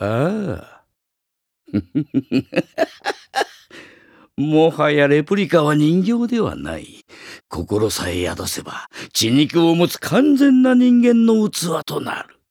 ああ。もはやレプリカは人形ではない。心さえ宿せば、血肉を持つ完全な人間の器となる。